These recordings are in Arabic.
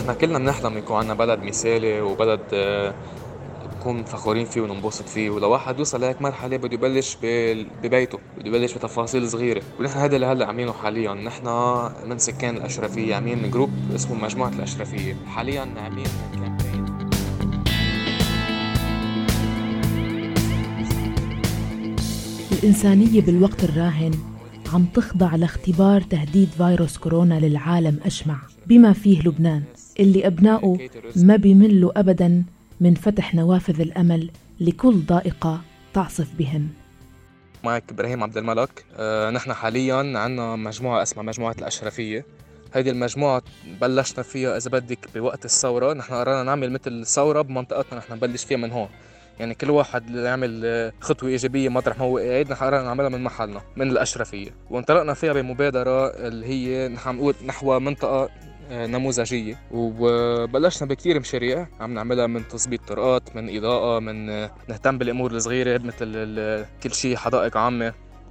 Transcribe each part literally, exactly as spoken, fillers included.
نحن كلنا بنحلم يكون عنا بلد مثالي وبلد آه، نكون فخورين فيه وننبسط فيه. ولو واحد يوصل لهيك مرحلة بده يبلش بال- ببيته، بده يبلش بتفاصيل صغيرة. ونحن هذا اللي هلا عاملينه حاليا. نحن من سكان الأشرفية عاملين جروب اسمه مجموعة الأشرفية، حاليا عاملين كامبين. الإنسانية بالوقت الراهن عم تخضع لاختبار تهديد فيروس كورونا للعالم أجمع، بما فيه لبنان اللي أبنائه ما بيملوا أبداً من فتح نوافذ الأمل لكل ضائقة تعصف بهم. معك إبراهيم عبد الملك. آه، نحن حاليا عنا مجموعة اسمها مجموعة الأشرفية. هيدي المجموعة بلشنا فيها إذا بدك بوقت الثورة. نحن قررنا نعمل مثل ثورة بمنطقتنا، نحن نبلش فيها من هون. يعني كل واحد يعمل آه، خطوة إيجابية مطرح ما هو قاعد. نحن قررنا نعملها من محلنا من الأشرفية، وانطلقنا فيها بمبادرة اللي هي نحن عم نقول نحو منطقة آه، نموذجية. وبلشنا بكتير مشاريع عم نعملها، من تظبيط طرقات، من إضاءة، من آه، نهتم بالأمور الصغيرة مثل ال- كل شيء حدائق عامة.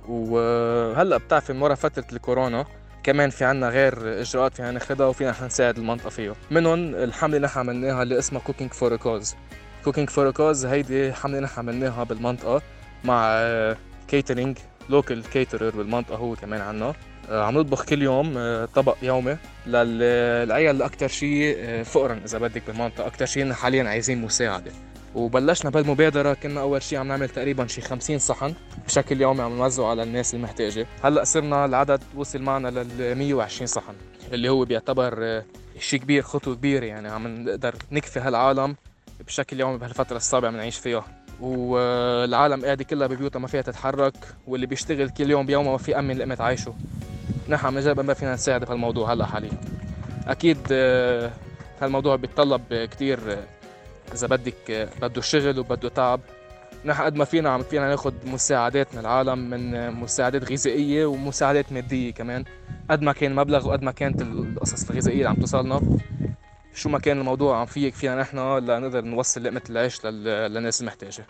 وهلأ بتعرفي مرة فترة الكورونا كمان في عنا غير إجراءات فينا ناخدها وفينا نساعد المنطقة فيها. منهم الحملة اللي نحن عملناها اللي اسمها Cooking for a Cause. Cooking for a Cause هيدي حملة نحن عملناها بالمنطقة مع كيترينج لوكال كيترر بالمنطقة، هو كمان عنا. آه، عم نطبخ كل يوم آه، طبق يومي للعيال اللي أكتر شيء آه، فقراً إذا بدك بالمنطقة. أكتر شيء حالياً عايزين مساعدة. وبلشنا بالمبادرة، كنا أول شيء عم نعمل تقريباً شي خمسين صحن بشكل يومي عم نوزعه على الناس المحتاجة. هلأ صرنا العدد وصل معنا لل مية وعشرين صحن، اللي هو بيعتبر آه، شيء كبير، خطوة كبيرة. يعني عم نقدر نكفي هالعالم بشكل يومي بهالفترة الصعبة عم نعيش فيها. والعالم قاعدة كلها ببيوتها ما فيها تتحرك، واللي بيشتغل كل يوم بيومه ما في أمن لقمة عايشه. نحن عم نجرب ما فينا نساعد بهالموضوع هلا حاليا. أكيد آه، هالموضوع بيتطلب كتير آه، إذا بدك آه، بده شغل وبده تعب. نحن قد ما فينا عم فينا ناخد مساعدات من العالم، من مساعدات غذائية ومساعدات مادية كمان. قد ما كان مبلغ وقد ما كانت القصص الغذائية اللي عم توصلنا، شو ما كان الموضوع عم فيك فينا نحن لنقدر نوصل لقمة العيش لل- للناس المحتاجة.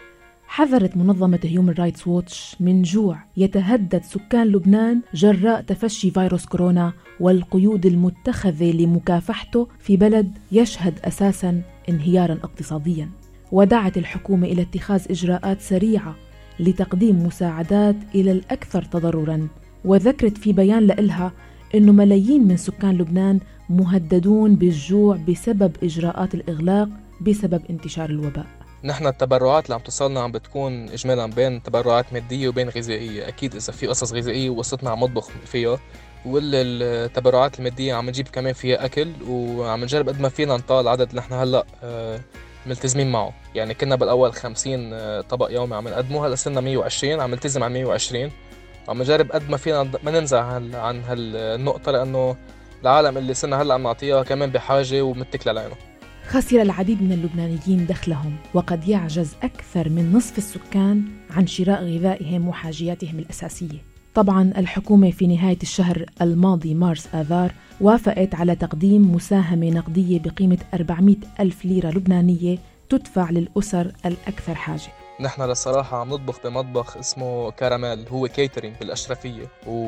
حذرت منظمة هيومن رايتس ووتش من جوع يتهدد سكان لبنان جراء تفشي فيروس كورونا والقيود المتخذة لمكافحته في بلد يشهد أساساً انهياراً اقتصادياً. ودعت الحكومة إلى اتخاذ إجراءات سريعة لتقديم مساعدات إلى الأكثر تضرراً. وذكرت في بيان لإلها أنه ملايين من سكان لبنان مهددون بالجوع بسبب إجراءات الإغلاق بسبب انتشار الوباء. نحن التبرعات اللي عم توصلنا عم بتكون اجمالا بين تبرعات ماديه وبين غذائيه. اكيد اذا في قصص غذائيه وصلتنا عم نطبخ فيها، والتبرعات الماديه عم نجيب كمان فيها اكل. وعم نجرب قد ما فينا نطال العدد اللي نحن هلا آه، ملتزمين معه. يعني كنا بالاول خمسين آه، طبق يومي عم نقدمه، هلا صرنا مية وعشرين عم نلتزم على مية وعشرين. عم نجرب قد ما فينا ما ننزع عن عن هالنقطه، لانه العالم اللي صرنا هلا عم نعطيها كمان بحاجه ومتكل علينا. خسر العديد من اللبنانيين دخلهم، وقد يعجز أكثر من نصف السكان عن شراء غذائهم وحاجياتهم الأساسية. طبعاً الحكومة في نهاية الشهر الماضي مارس آذار وافقت على تقديم مساهمة نقدية بقيمة أربعمئة ألف ليرة لبنانية تدفع للأسر الأكثر حاجة. نحن للصراحة عم نطبخ بمطبخ اسمه كراميل، هو كيترينج بالأشرفية.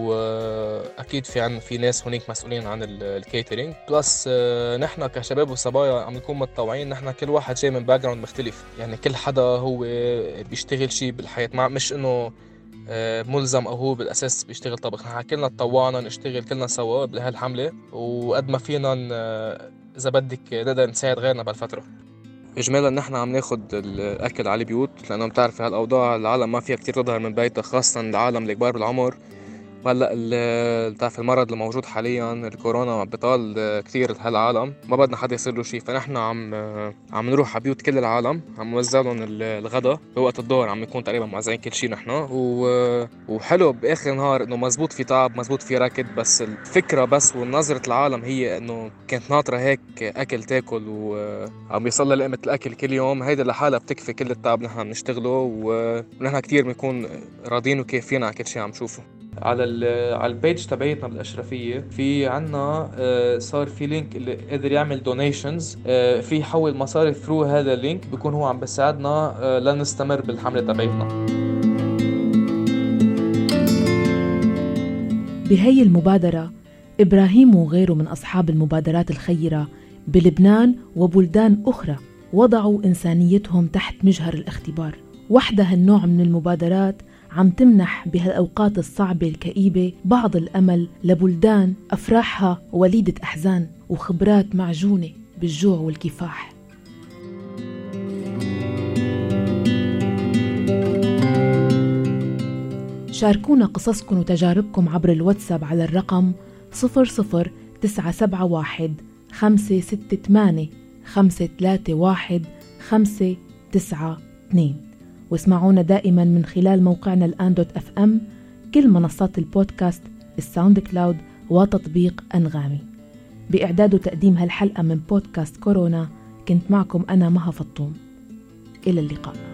وأكيد في عن في ناس هناك مسؤولين عن ال- الكيترينج. بلس آه، نحن كشباب وصبايا عم نكون متطوعين. نحن كل واحد جاي من باك جراوند مختلف، يعني كل حدا هو بيشتغل شيء بالحياة، مع مش إنه آه، ملزم أو هو بالأساس بيشتغل طبخ. نحن كلنا تطوعنا نشتغل كلنا سوا بهالحملة، وقد ما فينا ن- إذا بدك نقدر نساعد غيرنا بهالفترة. اجمالا نحن عم ناخد الاكل على البيوت، لانه بتعرفي هالاوضاع العالم ما فيها كتير تظهر من بيتها، خاصه العالم الكبار بالعمر. وهلا ال- بتعرف المرض الموجود حاليا الكورونا بطال كثير هالعالم، ما بدنا حدا يصير له شيء. فنحن عم عم نروح على بيوت كل العالم، عم نوزع لهم ال- الغداء بوقت الظهر. عم نكون تقريبا موزعين كل شيء نحن و... وحلو باخر النهار انه مزبوط في تعب، مزبوط في ركض، بس الفكره بس ونظره العالم هي انه كانت ناطره هيك اكل تاكل وعم يوصل لقمه الاكل كل يوم. هيدا لحالها بتكفي كل التعب نحن بنشتغله، ونحن كتير بنكون راضيين وكيفين على كل شيء عم نشوفه. على ال على البيج تبعتنا بالاشرفيه في عنا آه، صار في لينك اللي قادر يعمل دونيشنز، في يحول مصاري ثرو هذا اللينك، بيكون هو عم بيساعدنا آه، لنستمر بالحمله تبعتنا. بهي المبادرة إبراهيم وغيره من أصحاب المبادرات الخيرة بلبنان وبلدان أخرى وضعوا إنسانيتهم تحت مجهر الاختبار. وحدة هالنوع من المبادرات عم تمنح بهالأوقات الصعبة الكئيبة بعض الأمل لبلدان أفراحها وليدة أحزان وخبرات معجونة بالجوع والكفاح. شاركونا قصصكم وتجاربكم عبر الواتساب على الرقم صفر صفر تسعة سبعة واحد خمسة ستة ثمانية خمسة ثلاثة واحد خمسة تسعة اثنين، واسمعونا دائما من خلال موقعنا الآن دوت أف أم، كل منصات البودكاست، الساوند كلاود وتطبيق أنغامي. بإعداد وتقديم هالحلقة من بودكاست كورونا كنت معكم أنا مها فطوم. إلى اللقاء.